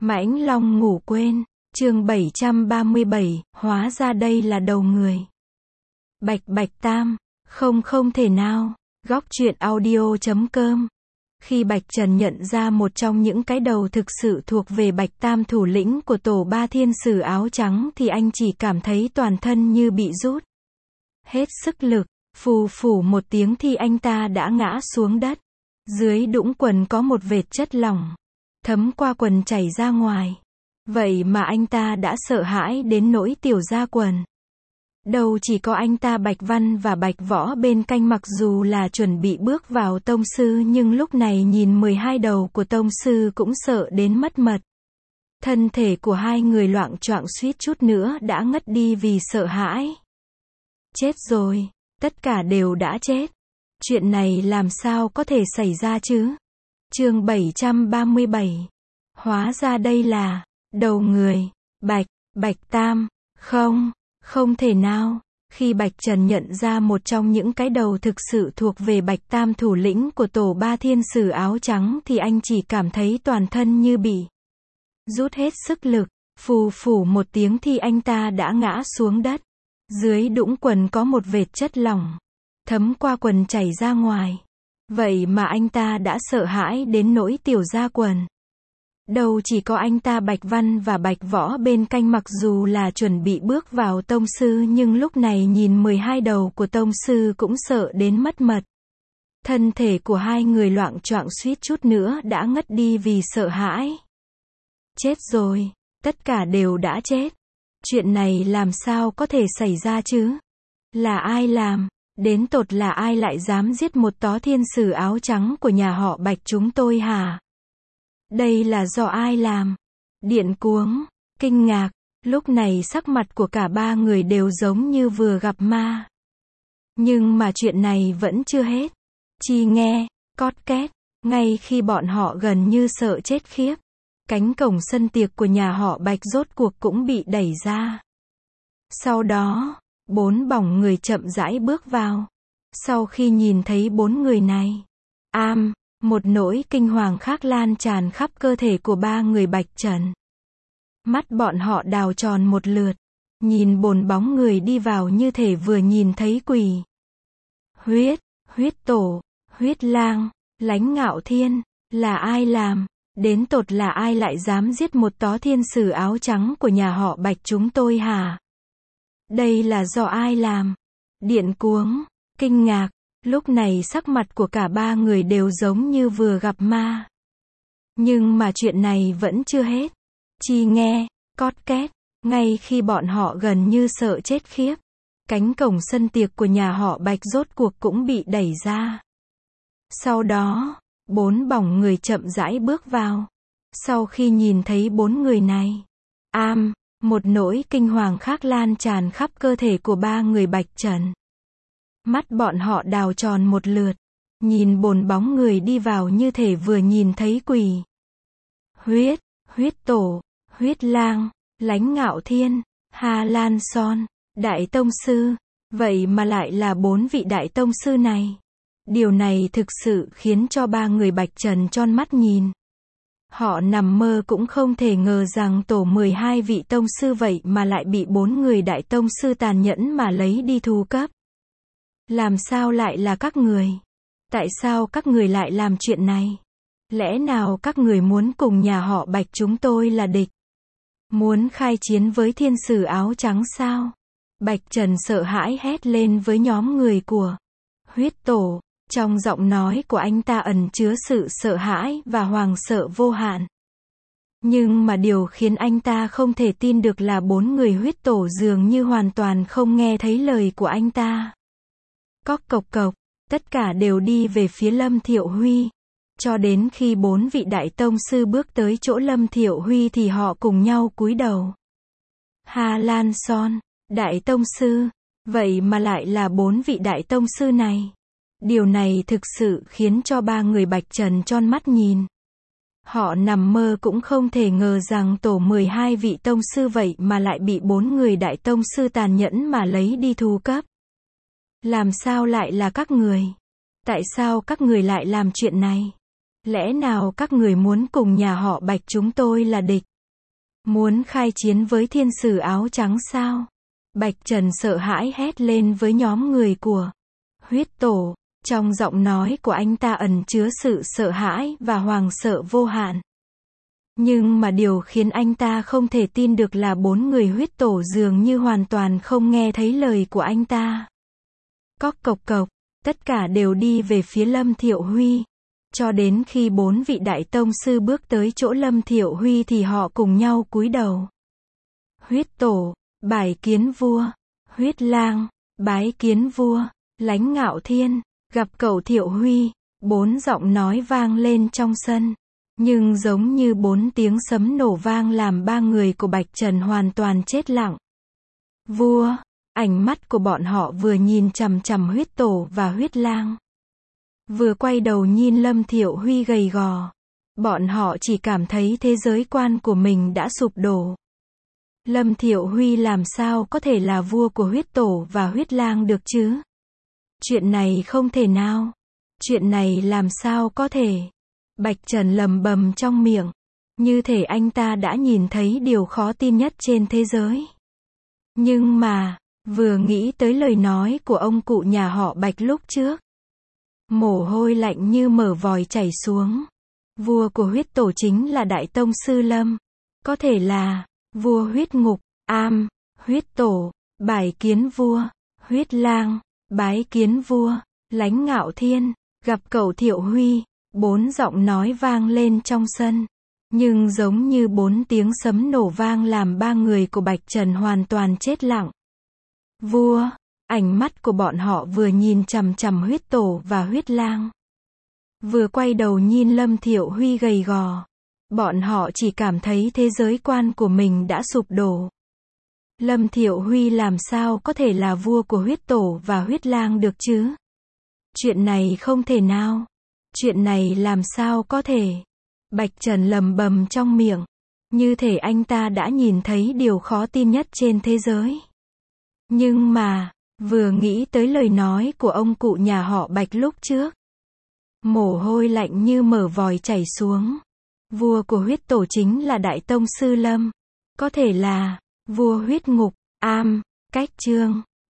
Mãnh Long ngủ quên, chương 737, hóa ra đây là đầu người. Bạch Tam, không thể nào, góc truyện audio.com. Khi Bạch Trần nhận ra một trong những cái đầu thực sự thuộc về Bạch Tam thủ lĩnh của tổ ba thiên sử áo trắng thì anh chỉ cảm thấy toàn thân như bị rút hết sức lực, phù phù một tiếng thì anh ta đã ngã xuống đất. Dưới đũng quần có một vệt chất lỏng thấm qua quần chảy ra ngoài. Vậy mà anh ta đã sợ hãi đến nỗi tiểu ra quần. Đâu chỉ có anh ta Bạch Văn và Bạch Võ bên cạnh, mặc dù là chuẩn bị bước vào tông sư nhưng lúc này nhìn 12 đầu của tông sư cũng sợ đến mất mật. Thân thể của hai người loạng choạng suýt chút nữa đã ngất đi vì sợ hãi. Chết rồi, tất cả đều đã chết. Chuyện này làm sao có thể xảy ra chứ? Chương 737. Hóa ra đây là đầu người. Bạch Tam, không thể nào. Khi Bạch Trần nhận ra một trong những cái đầu thực sự thuộc về Bạch Tam thủ lĩnh của tổ ba thiên sử áo trắng thì anh chỉ cảm thấy toàn thân như bị rút hết sức lực, phù phù một tiếng thì anh ta đã ngã xuống đất. Dưới đũng quần có một vệt chất lỏng thấm qua quần chảy ra ngoài. Vậy mà anh ta đã sợ hãi đến nỗi tiểu ra quần. Đâu chỉ có anh ta Bạch Văn và Bạch Võ bên cạnh, mặc dù là chuẩn bị bước vào tông sư nhưng lúc này nhìn 12 đầu của tông sư cũng sợ đến mất mật. Thân thể của hai người loạng choạng suýt chút nữa đã ngất đi vì sợ hãi. Chết rồi, tất cả đều đã chết. Chuyện này làm sao có thể xảy ra chứ? Là ai làm? Đến tột là ai lại dám giết một tó thiên sử áo trắng của nhà họ Bạch chúng tôi hả? Đây là do ai làm? Điên cuồng, kinh ngạc, lúc này sắc mặt của cả ba người đều giống như vừa gặp ma. Nhưng mà chuyện này vẫn chưa hết. Chỉ nghe, cót két, ngay khi bọn họ gần như sợ chết khiếp, cánh cổng sân tiệc của nhà họ Bạch rốt cuộc cũng bị đẩy ra. Sau đó, 4 bóng người chậm rãi bước vào. Sau khi nhìn thấy 4 người này, một nỗi kinh hoàng khác lan tràn khắp cơ thể của ba người Bạch Trần. Mắt bọn họ đào tròn một lượt, nhìn 4 bóng người đi vào như thể vừa nhìn thấy quỷ. Huyết tổ, Huyết Lang, Lãnh Ngạo Thiên, là ai làm? Đến tột là ai lại dám giết một tó thiên sử áo trắng của nhà họ Bạch chúng tôi hả? Đây là do ai làm? Điên cuồng, kinh ngạc, lúc này sắc mặt của cả ba người đều giống như vừa gặp ma. Nhưng mà chuyện này vẫn chưa hết. Chỉ nghe, cót két, ngay khi bọn họ gần như sợ chết khiếp, cánh cổng sân tiệc của nhà họ Bạch rốt cuộc cũng bị đẩy ra. Sau đó, 4 bóng người chậm rãi bước vào. Sau khi nhìn thấy 4 người này, một nỗi kinh hoàng khác lan tràn khắp cơ thể của ba người Bạch Trần. Mắt bọn họ đào tròn một lượt, nhìn 4 bóng người đi vào như thể vừa nhìn thấy quỷ. Huyết tổ, Huyết Lang, Lãnh Ngạo Thiên, Hà Lan Son, Đại Tông Sư. Vậy mà lại là 4 vị Đại Tông Sư này. Điều này thực sự khiến cho ba người Bạch Trần tròn mắt nhìn. Họ nằm mơ cũng không thể ngờ rằng tổ 12 vị tông sư vậy mà lại bị 4 người Đại Tông Sư tàn nhẫn mà lấy đi thú cấp. Làm sao lại là các người? Tại sao các người lại làm chuyện này? Lẽ nào các người muốn cùng nhà họ Bạch chúng tôi là địch? Muốn khai chiến với thiên sử áo trắng sao? Bạch Trần sợ hãi hét lên với nhóm người của Huyết tổ. Trong giọng nói của anh ta ẩn chứa sự sợ hãi và hoảng sợ vô hạn. Nhưng mà điều khiến anh ta không thể tin được là 4 người huyết tổ dường như hoàn toàn không nghe thấy lời của anh ta. Cốc cộc cộc, tất cả đều đi về phía Lâm Thiệu Huy. Cho đến khi 4 vị Đại Tông Sư bước tới chỗ Lâm Thiệu Huy thì họ cùng nhau cúi đầu. Hà Lan Son, Đại Tông Sư, vậy mà lại là 4 vị Đại Tông Sư này. Điều này thực sự khiến cho ba người Bạch Trần tròn mắt nhìn. Họ nằm mơ cũng không thể ngờ rằng tổ 12 vị tông sư vậy mà lại bị 4 người Đại Tông Sư tàn nhẫn mà lấy đi thú cấp. Làm sao lại là các người? Tại sao các người lại làm chuyện này? Lẽ nào các người muốn cùng nhà họ Bạch chúng tôi là địch? Muốn khai chiến với thiên sử áo trắng sao? Bạch Trần sợ hãi hét lên với nhóm người của huyết tổ. Trong giọng nói của anh ta ẩn chứa sự sợ hãi và hoảng sợ vô hạn. Nhưng mà điều khiến anh ta không thể tin được là 4 người huyết tổ dường như hoàn toàn không nghe thấy lời của anh ta. Cóc cộc cộc, tất cả đều đi về phía Lâm Thiệu Huy. Cho đến khi 4 vị đại tông sư bước tới chỗ Lâm Thiệu Huy thì họ cùng nhau cúi đầu. Huyết tổ, bái kiến vua. Huyết lang, bái kiến vua. Lãnh Ngạo Thiên, gặp cậu Thiệu Huy. 4 giọng nói vang lên trong sân. Nhưng giống như 4 tiếng sấm nổ vang làm 3 người của Bạch Trần hoàn toàn chết lặng. Vua, ánh mắt của bọn họ vừa nhìn chằm chằm huyết tổ và huyết lang. Vừa quay đầu nhìn Lâm Thiệu Huy gầy gò. Bọn họ chỉ cảm thấy thế giới quan của mình đã sụp đổ. Lâm Thiệu Huy làm sao có thể là vua của huyết tổ và huyết lang được chứ? Chuyện này không thể nào. Chuyện này làm sao có thể? Bạch Trần lầm bầm trong miệng. Như thể anh ta đã nhìn thấy điều khó tin nhất trên thế giới. Nhưng mà, vừa nghĩ tới lời nói của ông cụ nhà họ Bạch lúc trước. Mồ hôi lạnh như mở vòi chảy xuống. Vua của huyết tổ chính là Đại Tông Sư Lâm. Có thể là vua huyết ngục, am, huyết tổ, bái kiến vua. Huyết lang, bái kiến vua. Lãnh Ngạo Thiên, gặp cậu Thiệu Huy. 4 giọng nói vang lên trong sân. Nhưng giống như 4 tiếng sấm nổ vang làm 3 người của Bạch Trần hoàn toàn chết lặng. Vua, ánh mắt của bọn họ vừa nhìn chằm chằm huyết tổ và huyết lang. Vừa quay đầu nhìn Lâm Thiệu Huy gầy gò. Bọn họ chỉ cảm thấy thế giới quan của mình đã sụp đổ. Lâm Thiệu Huy làm sao có thể là vua của huyết tổ và huyết lang được chứ? Chuyện này không thể nào. Chuyện này làm sao có thể? Bạch Trần lầm bầm trong miệng. Như thể anh ta đã nhìn thấy điều khó tin nhất trên thế giới. Nhưng mà, vừa nghĩ tới lời nói của ông cụ nhà họ Bạch lúc trước. Mồ hôi lạnh như mở vòi chảy xuống. Vua của huyết tổ chính là Đại Tông Sư Lâm. Có thể là vua huyết ngục, am, cách chương.